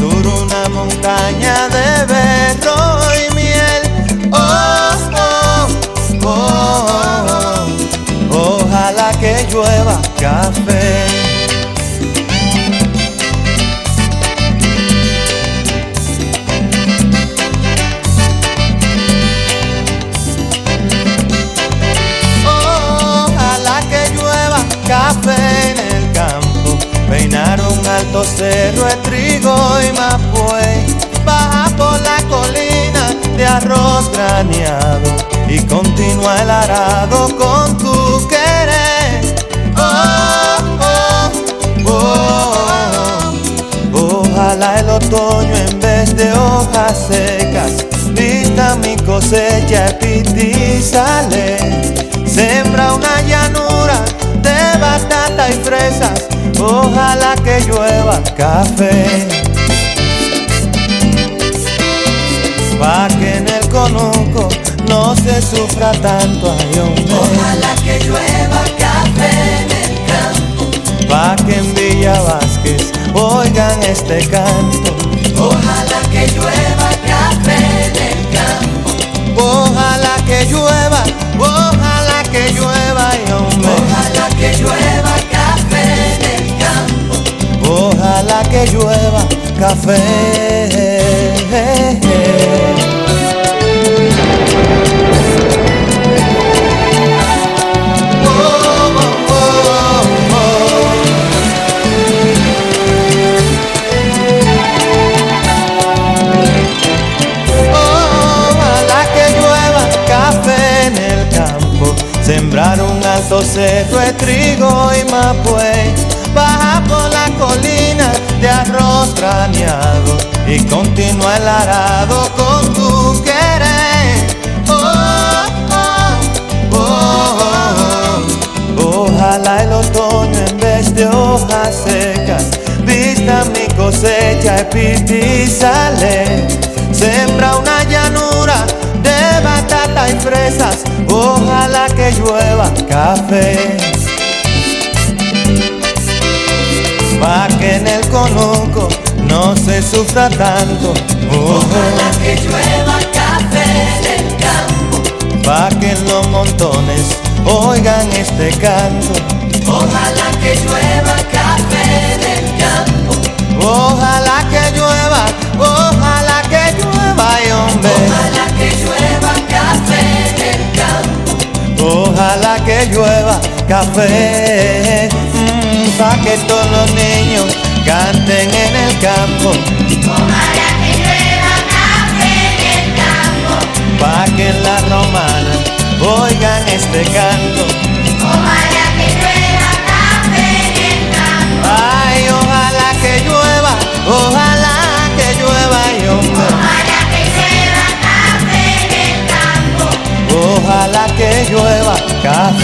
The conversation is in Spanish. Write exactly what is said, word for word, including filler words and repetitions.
sur una montaña de berro y miel. Oh, oh, oh, oh, ojalá que llueva café. Café en el campo, peinar un alto cerro de trigo y mapuey, baja por la colina de arroz graneado y continúa el arado con tu querer. Oh, oh, oh, oh, ojalá el otoño en vez de hojas secas vista mi cosecha y sale. Sembra una llanura de batata y fresas, ojalá que llueva café. Pa' que en el conuco no se sufra tanto, ay hombre. Ojalá que llueva café en el campo. Pa' que en Villa Vázquez oigan este canto. Ojalá que llueva café en el campo. Ojalá que llueva, ojalá que llueva, ay hombre. Ojalá que llueva café en el campo. Ojalá que llueva café. Sembrar un alto cerro de trigo y mapuey, baja por la colina de arroz graneado y continúa el arado con tu querer. Oh, oh, oh, oh, ojalá el otoño en vez de hojas secas vista mi cosecha y sale. Sembra una llanura de batata y fresas, ojalá que llueva café. Pa' que en el conuco no se sufra tanto. Oh, ojalá que llueva café en el campo. Pa' que en los montones oigan este canto. Ojalá que llueva café en el campo. Ojalá que llueva, ojalá que llueva, ay hombre. Ojalá que llueva café en el campo. Ojalá que llueva café, mmm, pa' que todos los niños canten en el campo. Ojalá que llueva café en el campo. Pa' que en la romana oigan este canto. Ojalá que llueva café en el campo. Ay, ojalá que llueva, ojalá que llueva, ay hombre. Ojalá que llueva café en el campo. Ojalá que llueva café.